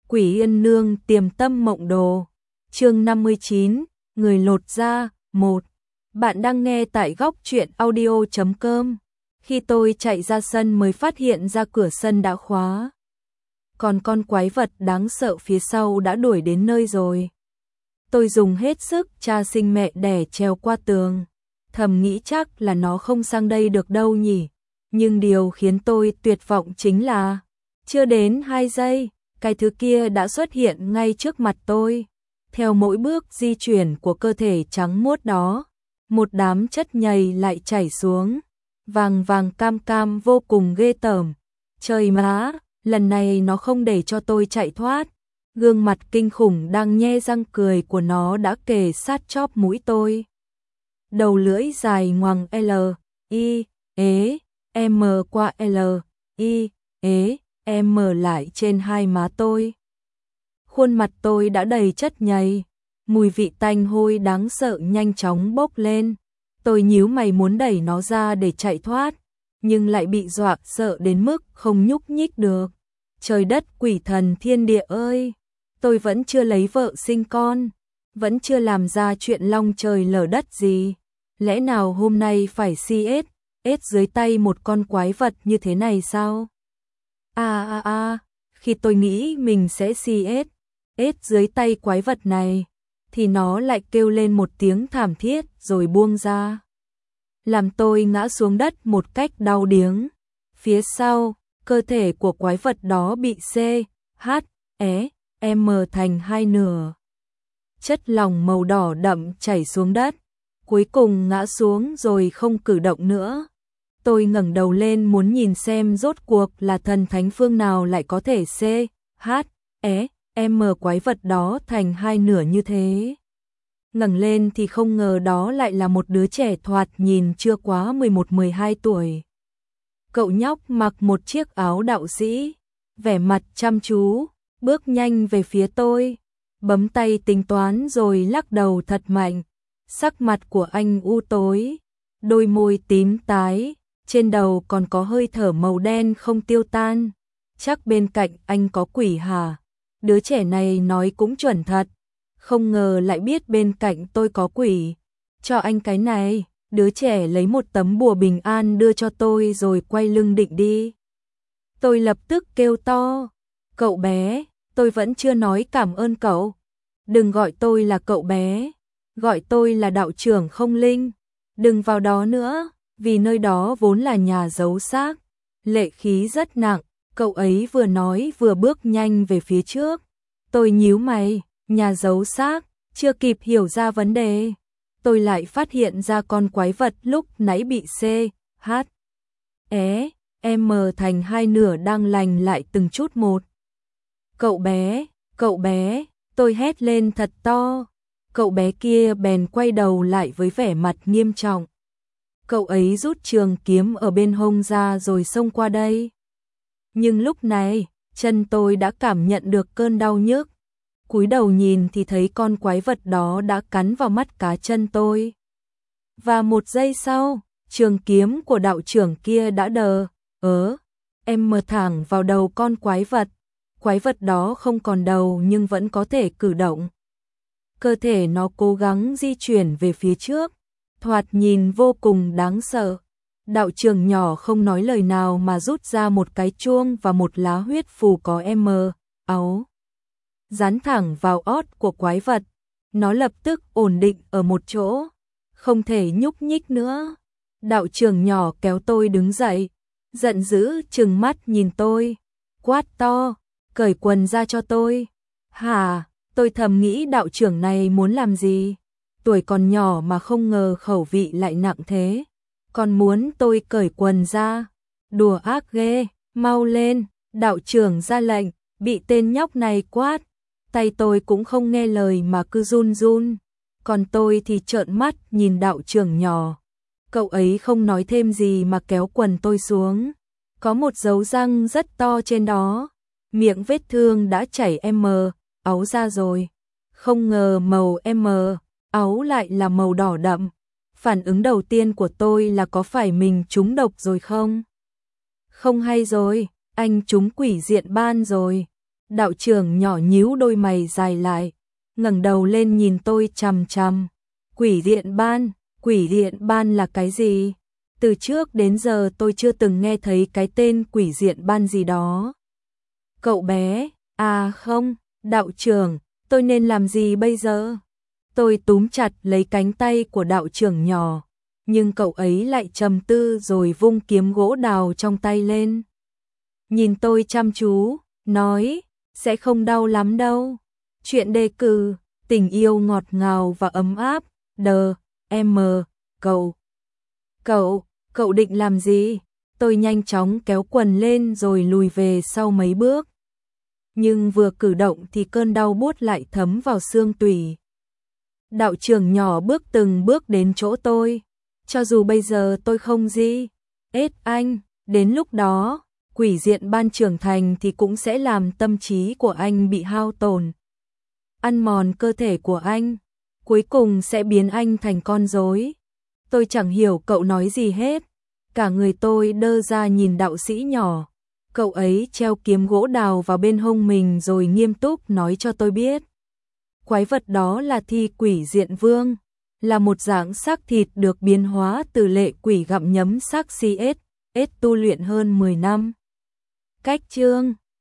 Quỷ Yên Nương Tiềm Tâm Mộng Đồ. Chương 59, người lột da, 1. Bạn đang nghe tại góc truyện audio.com. Khi tôi chạy ra sân mới phát hiện ra cửa sân đã khóa. Còn con quái vật đáng sợ phía sau đã đuổi đến nơi rồi. Tôi dùng hết sức cha sinh mẹ đẻ trèo qua tường. Thầm nghĩ chắc là nó không sang đây được đâu nhỉ. Nhưng điều khiến tôi tuyệt vọng chính là chưa đến 2 giây, cái thứ kia đã xuất hiện ngay trước mặt tôi. Theo mỗi bước di chuyển của cơ thể trắng muốt đó, một đám chất nhầy lại chảy xuống, vàng vàng cam cam vô cùng ghê tởm. Trời má, lần này nó không để cho tôi chạy thoát. Gương mặt kinh khủng đang nhe răng cười của nó đã kề sát chóp mũi tôi. Đầu lưỡi dài ngoằng L, I, ế, M qua L, I, ế, M lại trên hai má tôi. Khuôn mặt tôi đã đầy chất nhầy, mùi vị tanh hôi đáng sợ nhanh chóng bốc lên. Tôi nhíu mày muốn đẩy nó ra để chạy thoát, nhưng lại bị dọa sợ đến mức không nhúc nhích được. Trời đất quỷ thần thiên địa ơi, tôi vẫn chưa lấy vợ sinh con, vẫn chưa làm ra chuyện long trời lở đất gì. Lẽ nào hôm nay phải CS dưới tay một con quái vật như thế này sao? Khi tôi nghĩ mình sẽ CS dưới tay quái vật này, thì nó lại kêu lên một tiếng thảm thiết rồi buông ra. Làm tôi ngã xuống đất một cách đau điếng. Phía sau, cơ thể của quái vật đó bị M thành hai nửa. Chất lỏng màu đỏ đậm chảy xuống đất, cuối cùng ngã xuống rồi không cử động nữa. Tôi ngẩng đầu lên muốn nhìn xem rốt cuộc là thần thánh phương nào lại có thể M quái vật đó thành hai nửa như thế. Ngẩng lên thì không ngờ đó lại là một đứa trẻ thoạt nhìn chưa quá 11-12 tuổi. Cậu nhóc mặc một chiếc áo đạo sĩ, vẻ mặt chăm chú, bước nhanh về phía tôi, bấm tay tính toán rồi lắc đầu thật mạnh. Sắc mặt của anh u tối, đôi môi tím tái, trên đầu còn có hơi thở màu đen không tiêu tan. Chắc bên cạnh anh có quỷ hả? Đứa trẻ này nói cũng chuẩn thật, không ngờ lại biết bên cạnh tôi có quỷ. Cho anh cái này. Đứa trẻ lấy một tấm bùa bình an đưa cho tôi rồi quay lưng định đi. Tôi lập tức kêu to, cậu bé, tôi vẫn chưa nói cảm ơn cậu. Đừng gọi tôi là cậu bé, gọi tôi là đạo trưởng Không Linh. Đừng vào đó nữa, vì nơi đó vốn là nhà giấu xác. Lệ khí rất nặng, cậu ấy vừa nói vừa bước nhanh về phía trước. Tôi nhíu mày, nhà giấu xác, chưa kịp hiểu ra vấn đề. Tôi lại phát hiện ra con quái vật lúc nãy bị M thành hai nửa đang lành lại từng chút một. Cậu bé, tôi hét lên thật to. Cậu bé kia bèn quay đầu lại với vẻ mặt nghiêm trọng. Cậu ấy rút trường kiếm ở bên hông ra rồi xông qua đây. Nhưng lúc này, chân tôi đã cảm nhận được cơn đau nhức. Cúi đầu nhìn thì thấy con quái vật đó đã cắn vào mắt cá chân tôi. Và một giây sau, trường kiếm của đạo trưởng kia đã M thẳng vào đầu con quái vật. Quái vật đó không còn đầu nhưng vẫn có thể cử động. Cơ thể nó cố gắng di chuyển về phía trước, thoạt nhìn vô cùng đáng sợ. Đạo trưởng nhỏ không nói lời nào mà rút ra một cái chuông và một lá huyết phù có áo. Dán thẳng vào ót của quái vật. Nó lập tức ổn định ở một chỗ, không thể nhúc nhích nữa. Đạo trưởng nhỏ kéo tôi đứng dậy, giận dữ trừng mắt nhìn tôi, quát to, cởi quần ra cho tôi. Hả, tôi thầm nghĩ đạo trưởng này muốn làm gì? Tuổi còn nhỏ mà không ngờ khẩu vị lại nặng thế. Còn muốn tôi cởi quần ra? Đùa ác ghê, mau lên, đạo trưởng ra lệnh, bị tên nhóc này quát. Tay tôi cũng không nghe lời mà cứ run run. Còn tôi thì trợn mắt nhìn đạo trưởng nhỏ. Cậu ấy không nói thêm gì mà kéo quần tôi xuống. Có một dấu răng rất to trên đó. Miệng vết thương đã chảy áo ra rồi. Không ngờ màu áo lại là màu đỏ đậm. Phản ứng đầu tiên của tôi là có phải mình trúng độc rồi không? Không hay rồi, anh trúng quỷ diện ban rồi. Đạo trưởng nhỏ nhíu đôi mày dài lại, ngẩng đầu lên nhìn tôi chằm chằm. Quỷ diện ban là cái gì? Từ trước đến giờ tôi chưa từng nghe thấy cái tên quỷ diện ban gì đó. Cậu bé, à không, đạo trưởng, tôi nên làm gì bây giờ? Tôi túm chặt lấy cánh tay của đạo trưởng nhỏ, nhưng cậu ấy lại trầm tư rồi vung kiếm gỗ đào trong tay lên. Nhìn tôi chăm chú, nói, sẽ không đau lắm đâu. Chuyện đề cử, tình yêu ngọt ngào và ấm áp, cậu định làm gì? Tôi nhanh chóng kéo quần lên rồi lùi về sau mấy bước. Nhưng vừa cử động thì cơn đau buốt lại thấm vào xương tủy. Đạo trưởng nhỏ bước từng bước đến chỗ tôi. Cho dù bây giờ tôi không gì ết anh, đến lúc đó, quỷ diện ban trưởng thành thì cũng sẽ làm tâm trí của anh bị hao tổn, ăn mòn cơ thể của anh, cuối cùng sẽ biến anh thành con rối. Tôi chẳng hiểu cậu nói gì hết, cả người tôi đơ ra nhìn đạo sĩ nhỏ. Cậu ấy treo kiếm gỗ đào vào bên hông mình rồi nghiêm túc nói cho tôi biết. Quái vật đó là thi quỷ diện vương, là một dạng xác thịt được biến hóa từ lệ quỷ gặm nhấm xác CS, tu luyện hơn 10 năm. Cách chương